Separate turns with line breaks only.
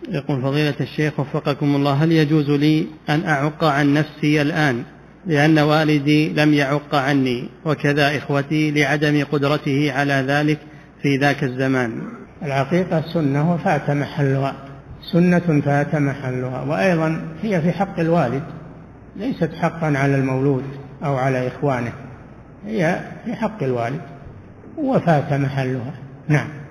يقول فضيلة الشيخ وفقكم الله، هل يجوز لي أن أعق عن نفسي الآن لأن والدي لم يعق عني وكذا إخوتي لعدم قدرته على ذلك في ذاك الزمان؟
العقيقة سنة وفات محلها، سنة فات محلها، وأيضا هي في حق الوالد ليست حقا على المولود أو على إخوانه، هي في حق الوالد وفات محلها. نعم.